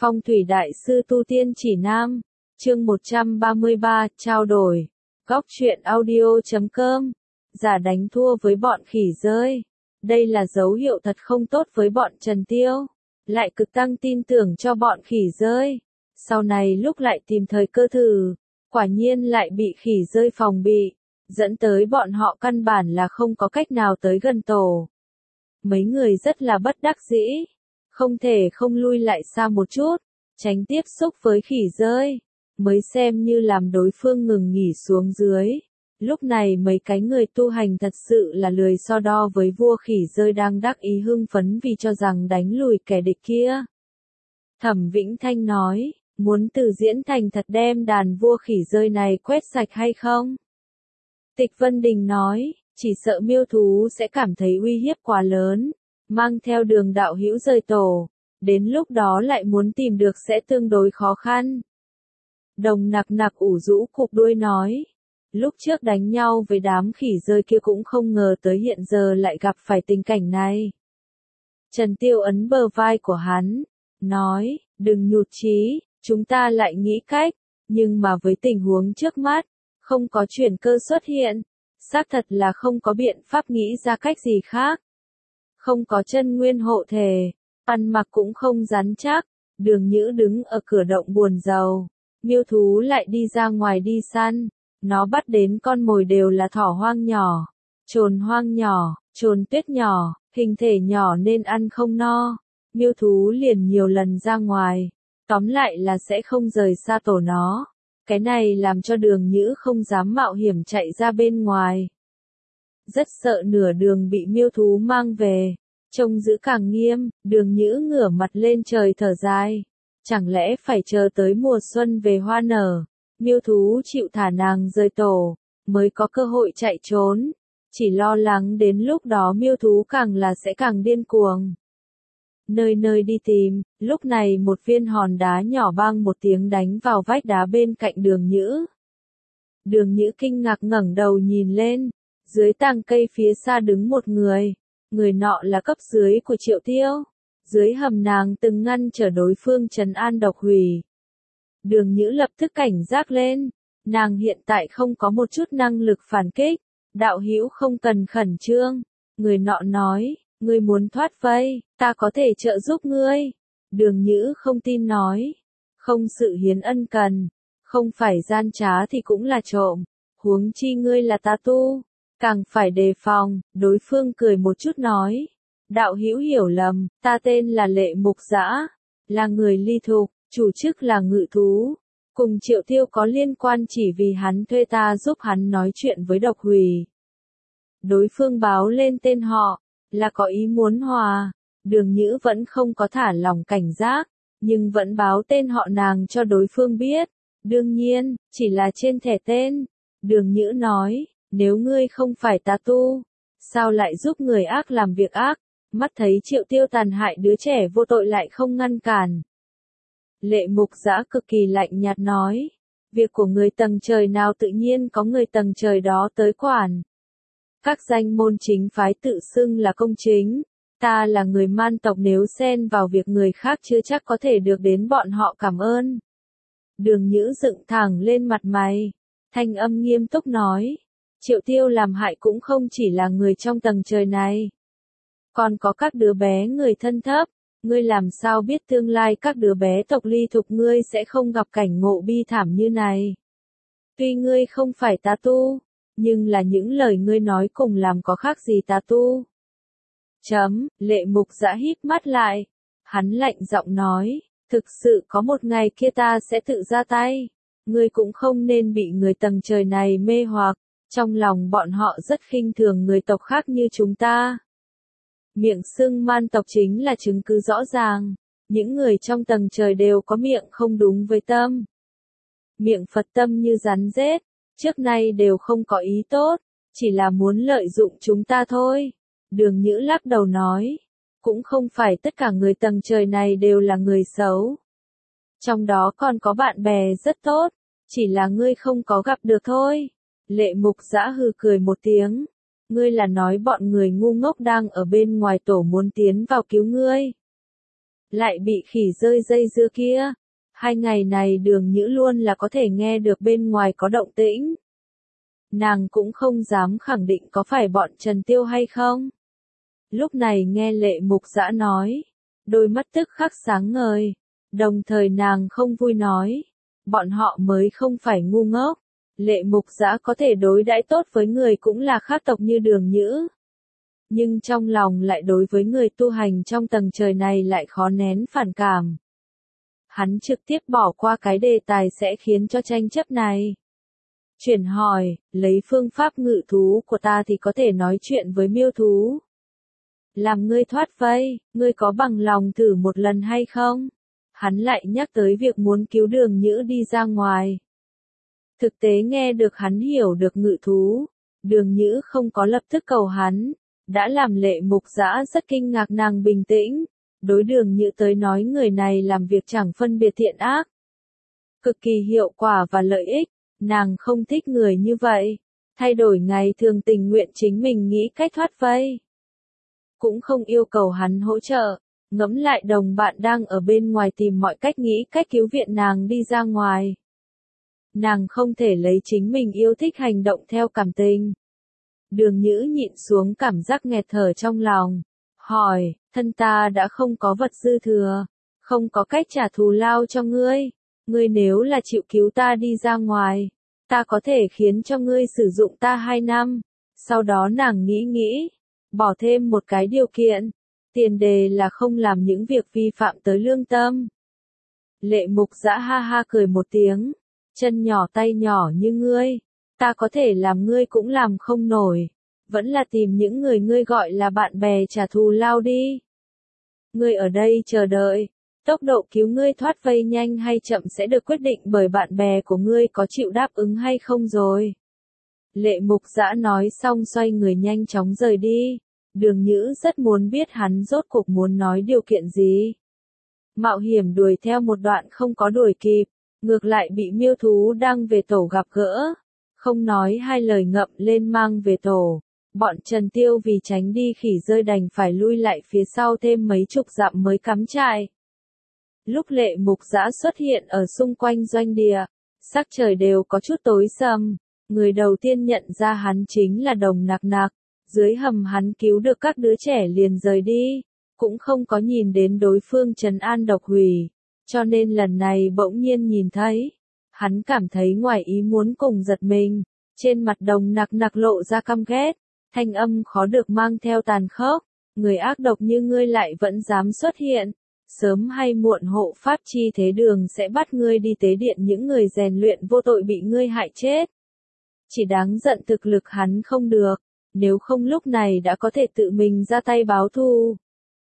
Phong thủy đại sư tu tiên chỉ nam, chương 133, trao đổi. Góc truyện audio.com. Giả đánh thua với bọn khỉ rơi. Đây là dấu hiệu thật không tốt với bọn Trần Tiêu. Lại cực tăng tin tưởng cho bọn khỉ rơi. Sau này lúc lại tìm thời cơ thử, quả nhiên lại bị khỉ rơi phòng bị, dẫn tới bọn họ căn bản là không có cách nào tới gần tổ. Mấy người rất là bất đắc dĩ, không thể không lui lại xa một chút, tránh tiếp xúc với khỉ rơi, mới xem như làm đối phương ngừng nghỉ xuống dưới. Lúc này mấy cái người tu hành thật sự là lười so đo với vua khỉ rơi đang đắc ý hưng phấn vì cho rằng đánh lùi kẻ địch kia. Thẩm Vĩnh Thanh nói, muốn từ diễn thành thật đem đàn vua khỉ rơi này quét sạch hay không? Tịch Vân Đình nói, chỉ sợ miêu thú sẽ cảm thấy uy hiếp quá lớn, mang theo đường đạo hữu rời tổ, đến lúc đó lại muốn tìm được sẽ tương đối khó khăn. Đồng Nặc Nặc ủ rũ cụp đuôi nói, lúc trước đánh nhau với đám khỉ rơi kia cũng không ngờ tới hiện giờ lại gặp phải tình cảnh này. Trần Tiêu ấn bờ vai của hắn, nói, đừng nhụt chí, chúng ta lại nghĩ cách, nhưng mà với tình huống trước mắt, không có chuyển cơ xuất hiện, xác thật là không có biện pháp nghĩ ra cách gì khác. Không có chân nguyên hộ thể, ăn mặc cũng không rắn chắc, Đường Nhữ đứng ở cửa động buồn rầu, miêu thú lại đi ra ngoài đi săn, nó bắt đến con mồi đều là thỏ hoang nhỏ, trồn hoang nhỏ, trồn tuyết nhỏ, hình thể nhỏ nên ăn không no, miêu thú liền nhiều lần ra ngoài, tóm lại là sẽ không rời xa tổ nó. Cái này làm cho Đường Nhữ không dám mạo hiểm chạy ra bên ngoài. Rất sợ nửa đường bị miêu thú mang về, trông giữ càng nghiêm, Đường Nhữ ngửa mặt lên trời thở dài. Chẳng lẽ phải chờ tới mùa xuân về hoa nở, miêu thú chịu thả nàng rời tổ, mới có cơ hội chạy trốn. Chỉ lo lắng đến lúc đó miêu thú càng là sẽ càng điên cuồng. Nơi nơi đi tìm, lúc này một viên hòn đá nhỏ bang một tiếng đánh vào vách đá bên cạnh Đường Nhữ. Đường Nhữ kinh ngạc ngẩng đầu nhìn lên, dưới tàng cây phía xa đứng một người, người nọ là cấp dưới của Triệu Tiêu, dưới hầm nàng từng ngăn trở đối phương trấn an độc hủy. Đường Nhữ lập tức cảnh giác lên, nàng hiện tại không có một chút năng lực phản kích, đạo hữu không cần khẩn trương, người nọ nói. Ngươi muốn thoát vây, ta có thể trợ giúp ngươi. Đường Nhữ không tin nói. Không sự hiến ân cần, không phải gian trá thì cũng là trộm. Huống chi ngươi là tà tu, càng phải đề phòng. Đối phương cười một chút nói. Đạo hữu hiểu lầm, ta tên là Lệ Mục Dã, là người ly thục, chủ chức là ngự thú. Cùng Triệu Tiêu có liên quan chỉ vì hắn thuê ta giúp hắn nói chuyện với độc hủy. Đối phương báo lên tên họ. Là có ý muốn hòa, Đường Nhữ vẫn không có thả lòng cảnh giác, nhưng vẫn báo tên họ nàng cho đối phương biết. Đương nhiên, chỉ là trên thẻ tên. Đường Nhữ nói, nếu ngươi không phải tà tu, sao lại giúp người ác làm việc ác, mắt thấy Triệu Tiêu tàn hại đứa trẻ vô tội lại không ngăn cản. Lệ Mục Dã cực kỳ lạnh nhạt nói, việc của người tầng trời nào tự nhiên có người tầng trời đó tới quản. Các danh môn chính phái tự xưng là công chính, ta là người man tộc nếu xen vào việc người khác chưa chắc có thể được đến bọn họ cảm ơn. Đường Nhữ dựng thẳng lên mặt mày, thanh âm nghiêm túc nói, Triệu Tiêu làm hại cũng không chỉ là người trong tầng trời này. Còn có các đứa bé người thân thấp, ngươi làm sao biết tương lai các đứa bé tộc ly thục ngươi sẽ không gặp cảnh ngộ bi thảm như này. Tuy ngươi không phải tà tu, nhưng là những lời ngươi nói cùng làm có khác gì tà tu. Lệ Mục Dã híp mắt lại. Hắn lạnh giọng nói, thực sự có một ngày kia ta sẽ tự ra tay. Ngươi cũng không nên bị người tầng trời này mê hoặc, trong lòng bọn họ rất khinh thường người tộc khác như chúng ta. Miệng xưng man tộc chính là chứng cứ rõ ràng, những người trong tầng trời đều có miệng không đúng với tâm. Miệng Phật tâm như rắn rết. Trước nay đều không có ý tốt, chỉ là muốn lợi dụng chúng ta thôi. Đường Nhữ lắc đầu nói, cũng không phải tất cả người tầng trời này đều là người xấu. Trong đó còn có bạn bè rất tốt, chỉ là ngươi không có gặp được thôi. Lệ Mục Dã hừ cười một tiếng, ngươi là nói bọn người ngu ngốc đang ở bên ngoài tổ muốn tiến vào cứu ngươi. lại bị khỉ rơi dây dưa kia. 2 ngày này Đường Nhữ luôn là có thể nghe được bên ngoài có động tĩnh. Nàng cũng không dám khẳng định có phải bọn Trần Tiêu hay không. Lúc này nghe Lệ Mục Dã nói, đôi mắt tức khắc sáng ngời, đồng thời nàng không vui nói, bọn họ mới không phải ngu ngốc. Lệ Mục Dã có thể đối đãi tốt với người cũng là khác tộc như Đường Nhữ. Nhưng trong lòng lại đối với người tu hành trong tầng trời này lại khó nén phản cảm. Hắn trực tiếp bỏ qua cái đề tài sẽ khiến cho tranh chấp này. Chuyển hỏi, lấy phương pháp ngự thú của ta thì có thể nói chuyện với miêu thú. Làm ngươi thoát vây, ngươi có bằng lòng thử một lần hay không? Hắn lại nhắc tới việc muốn cứu Đường Nhữ đi ra ngoài. Thực tế nghe được hắn hiểu được ngự thú, Đường Nhữ không có lập tức cầu hắn, đã làm Lệ Mục Dã rất kinh ngạc nàng bình tĩnh, đối Đường Nhữ tới nói người này làm việc chẳng phân biệt thiện ác. Cực kỳ hiệu quả và lợi ích, nàng không thích người như vậy, thay đổi ngày thường tình nguyện chính mình nghĩ cách thoát vây. Cũng không yêu cầu hắn hỗ trợ, ngẫm lại đồng bạn đang ở bên ngoài tìm mọi cách nghĩ cách cứu viện nàng đi ra ngoài. Nàng không thể lấy chính mình yêu thích hành động theo cảm tình. Đường Nhữ nhịn xuống cảm giác nghẹt thở trong lòng, hỏi, thân ta đã không có vật dư thừa, không có cách trả thù lao cho ngươi, ngươi nếu là chịu cứu ta đi ra ngoài, ta có thể khiến cho ngươi sử dụng ta 2 năm, sau đó nàng nghĩ, bỏ thêm một cái điều kiện, tiền đề là không làm những việc vi phạm tới lương tâm. Lệ Mục Dã ha ha cười một tiếng, chân nhỏ tay nhỏ như ngươi, ta có thể làm ngươi cũng làm không nổi, vẫn là tìm những người ngươi gọi là bạn bè trả thù lao đi. Ngươi ở đây chờ đợi, tốc độ cứu ngươi thoát vây nhanh hay chậm sẽ được quyết định bởi bạn bè của ngươi có chịu đáp ứng hay không rồi. Lệ Mục Dã nói xong xoay người nhanh chóng rời đi, Đường Nhữ rất muốn biết hắn rốt cuộc muốn nói điều kiện gì. Mạo hiểm đuổi theo một đoạn không có đuổi kịp, ngược lại bị miêu thú đang về tổ gặp gỡ, không nói 2 lời ngậm lên mang về tổ. Bọn Trần Tiêu vì tránh đi khỉ rơi đành phải lui lại phía sau thêm mấy chục dặm mới cắm trại. Lúc Lệ Mục Dã xuất hiện ở xung quanh doanh địa, sắc trời đều có chút tối sầm, người đầu tiên nhận ra hắn chính là Đồng Nặc Nặc, dưới hầm hắn cứu được các đứa trẻ liền rời đi, cũng không có nhìn đến đối phương trấn an độc hủy, cho nên lần này bỗng nhiên nhìn thấy, hắn cảm thấy ngoài ý muốn cùng giật mình, trên mặt Đồng Nặc Nặc lộ ra căm ghét, thanh âm khó được mang theo tàn khốc, người ác độc như ngươi lại vẫn dám xuất hiện, sớm hay muộn hộ pháp chi thế đường sẽ bắt ngươi đi tế điện những người rèn luyện vô tội bị ngươi hại chết. Chỉ đáng giận thực lực hắn không được, nếu không lúc này đã có thể tự mình ra tay báo thù.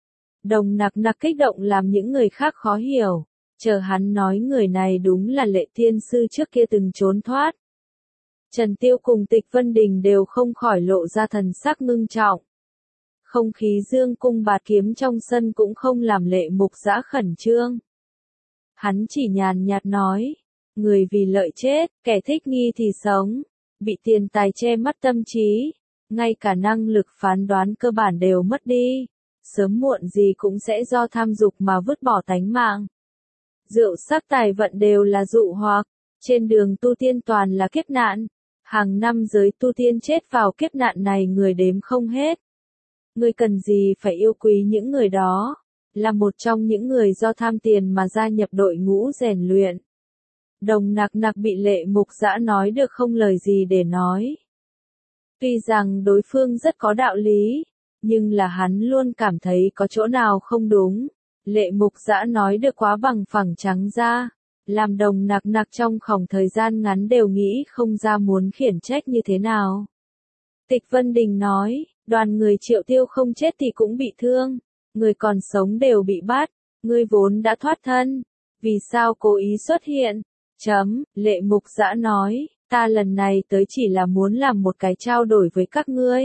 Đồng Nặc Nặc kích động làm những người khác khó hiểu, chờ hắn nói người này đúng là Lệ Thiên Sư trước kia từng trốn thoát. Trần Tiêu cùng Tịch Vân Đình đều không khỏi lộ ra thần sắc ngưng trọng. Không khí dương cung bạt kiếm trong sân cũng không làm Lệ Mục Dã khẩn trương. Hắn chỉ nhàn nhạt nói, người vì lợi chết, kẻ thích nghi thì sống, bị tiền tài che mắt tâm trí, ngay cả năng lực phán đoán cơ bản đều mất đi, sớm muộn gì cũng sẽ do tham dục mà vứt bỏ tánh mạng. Rượu sắc tài vận đều là dụ hoặc, trên đường tu tiên toàn là kiếp nạn, hàng năm giới tu tiên chết vào kiếp nạn này người đếm không hết. Ngươi cần gì phải yêu quý những người đó, là một trong những người do tham tiền mà gia nhập đội ngũ rèn luyện. Đồng Nặc Nặc bị Lệ Mục Dã nói được không lời gì để nói. Tuy rằng đối phương rất có đạo lý, nhưng là hắn luôn cảm thấy có chỗ nào không đúng. Lệ Mục Dã nói được quá bằng phẳng trắng ra, làm Đồng Nặc Nặc trong khoảng thời gian ngắn đều nghĩ không ra muốn khiển trách như thế nào. Tịch Vân Đình nói, đoàn người Triệu Tiêu không chết thì cũng bị thương, người còn sống đều bị bắt, ngươi vốn đã thoát thân, vì sao cố ý xuất hiện? Lệ Mục Dã nói, ta lần này tới chỉ là muốn làm một cái trao đổi với các ngươi.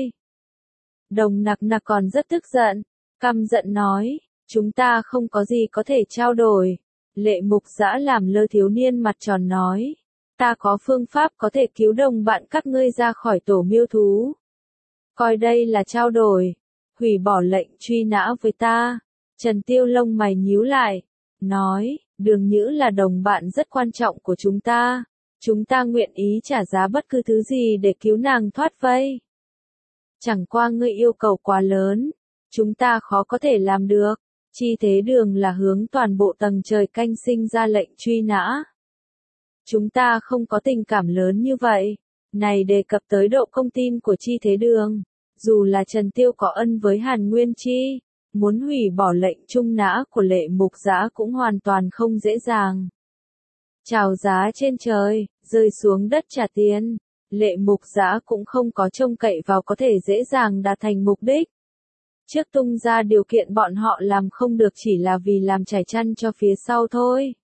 Đồng Nặc Nặc còn rất tức giận, căm giận nói, chúng ta không có gì có thể trao đổi. Lệ Mục Dã làm lơ thiếu niên mặt tròn nói, ta có phương pháp có thể cứu đồng bạn các ngươi ra khỏi tổ miêu thú. Coi đây là trao đổi, hủy bỏ lệnh truy nã với ta. Trần Tiêu lông mày nhíu lại, nói, Đường Nhữ là đồng bạn rất quan trọng của chúng ta nguyện ý trả giá bất cứ thứ gì để cứu nàng thoát vây. Chẳng qua ngươi yêu cầu quá lớn, chúng ta khó có thể làm được, Chi Thế Đường là hướng toàn bộ tầng trời canh sinh ra lệnh truy nã. Chúng ta không có tình cảm lớn như vậy, này đề cập tới độ công tin của Chi Thế Đường, dù là Trần Tiêu có ân với Hàn Nguyên Chi, muốn hủy bỏ lệnh chung nã của Lệ Mục Dã cũng hoàn toàn không dễ dàng. Chào giá trên trời, rơi xuống đất trả tiền, Lệ Mục Dã cũng không có trông cậy vào có thể dễ dàng đạt thành mục đích. Trước tung ra điều kiện bọn họ làm không được chỉ là vì làm trải chăn cho phía sau thôi.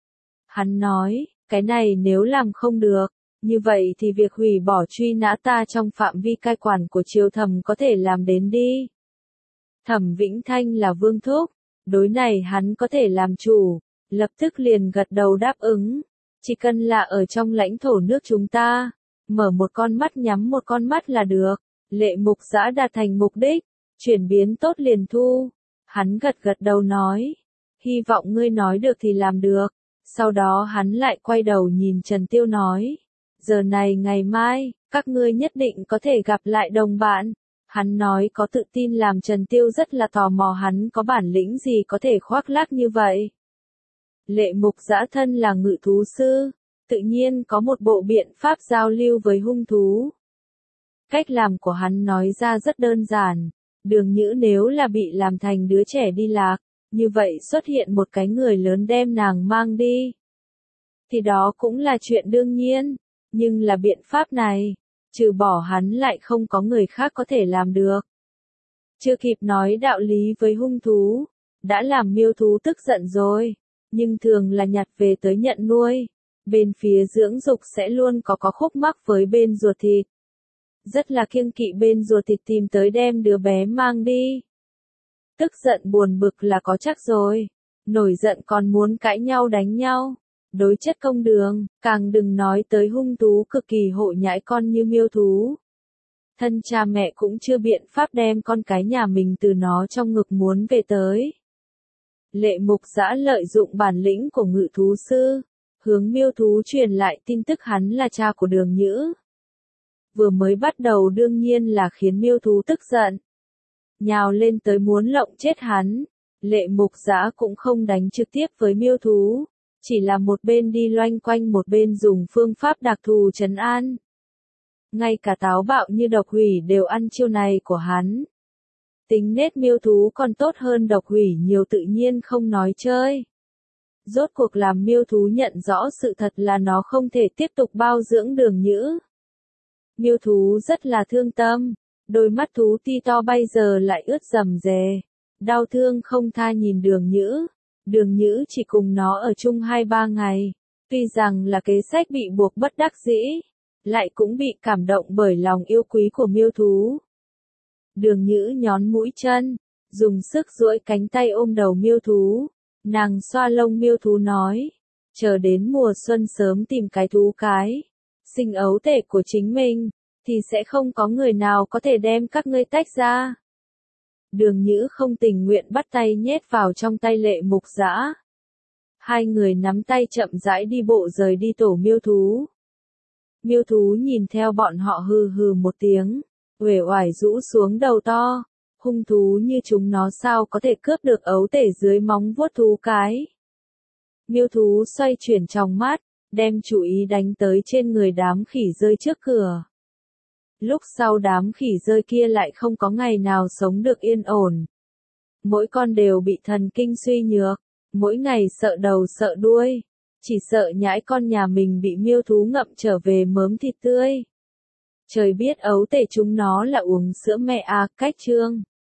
Hắn nói, cái này nếu làm không được, như vậy thì việc hủy bỏ truy nã ta trong phạm vi cai quản của Triều Thẩm có thể làm đến đi. Thẩm Vĩnh Thanh là vương thúc, đối này hắn có thể làm chủ, lập tức liền gật đầu đáp ứng. Chỉ cần là ở trong lãnh thổ nước chúng ta, mở một con mắt nhắm một con mắt là được. Lệ Mục Dã đạt thành mục đích, chuyển biến tốt liền thu. Hắn gật gật đầu nói, hy vọng ngươi nói được thì làm được. Sau đó hắn lại quay đầu nhìn Trần Tiêu nói, giờ này ngày mai, các ngươi nhất định có thể gặp lại đồng bạn. Hắn nói có tự tin làm Trần Tiêu rất là tò mò hắn có bản lĩnh gì có thể khoác lác như vậy. Lệ Mục Dã thân là ngự thú sư, tự nhiên có một bộ biện pháp giao lưu với hung thú. Cách làm của hắn nói ra rất đơn giản, Đường Nhữ nếu là bị làm thành đứa trẻ đi lạc, như vậy xuất hiện một cái người lớn đem nàng mang đi. Thì đó cũng là chuyện đương nhiên, nhưng là biện pháp này, trừ bỏ hắn lại không có người khác có thể làm được. Chưa kịp nói đạo lý với hung thú, đã làm miêu thú tức giận rồi, nhưng thường là nhặt về tới nhận nuôi, bên phía dưỡng dục sẽ luôn có khúc mắc với bên ruột thịt. Rất là kiêng kỵ bên ruột thịt tìm tới đem đứa bé mang đi. Tức giận buồn bực là có chắc rồi, nổi giận còn muốn cãi nhau đánh nhau. Đối chất công đường, càng đừng nói tới hung thú cực kỳ hộ nhãi con như miêu thú. Thân cha mẹ cũng chưa biện pháp đem con cái nhà mình từ nó trong ngực muốn về tới. Lệ Mục Dã lợi dụng bản lĩnh của ngự thú sư, hướng miêu thú truyền lại tin tức hắn là cha của Đường Nhữ. Vừa mới bắt đầu đương nhiên là khiến miêu thú tức giận, nhào lên tới muốn lộng chết hắn. Lệ Mục Dã cũng không đánh trực tiếp với miêu thú, chỉ là một bên đi loanh quanh một bên dùng phương pháp đặc thù trấn an. Ngay cả táo bạo như độc hủy đều ăn chiêu này của hắn. Tính nết miêu thú còn tốt hơn độc hủy nhiều tự nhiên không nói chơi. Rốt cuộc làm miêu thú nhận rõ sự thật là nó không thể tiếp tục bao dưỡng Đường Nhữ. Miêu thú rất là thương tâm, đôi mắt thú ti to bây giờ lại ướt rầm rề, đau thương không tha nhìn Đường Nhữ. Đường Nhữ chỉ cùng nó ở chung 2-3 ngày, tuy rằng là kế sách bị buộc bất đắc dĩ, lại cũng bị cảm động bởi lòng yêu quý của miêu thú. Đường Nhữ nhón mũi chân, dùng sức duỗi cánh tay ôm đầu miêu thú, nàng xoa lông miêu thú nói, chờ đến mùa xuân sớm tìm cái thú cái, sinh ấu tể của chính mình, thì sẽ không có người nào có thể đem các ngươi tách ra. Đường Nhữ không tình nguyện bắt tay nhét vào trong tay Lệ Mục Dã. Hai người nắm tay chậm rãi đi bộ rời đi tổ miêu thú. Miêu thú nhìn theo bọn họ hừ hừ một tiếng, uể oải rũ xuống đầu to, hung thú như chúng nó sao có thể cướp được ấu tể dưới móng vuốt thú cái. Miêu thú xoay chuyển trong mắt, đem chú ý đánh tới trên người đám khỉ rơi trước cửa. Lúc sau đám khỉ rơi kia lại không có ngày nào sống được yên ổn. Mỗi con đều bị thần kinh suy nhược, mỗi ngày sợ đầu sợ đuôi, chỉ sợ nhãi con nhà mình bị miêu thú ngậm trở về mớm thịt tươi. Trời biết ấu tể chúng nó là uống sữa mẹ cách chương.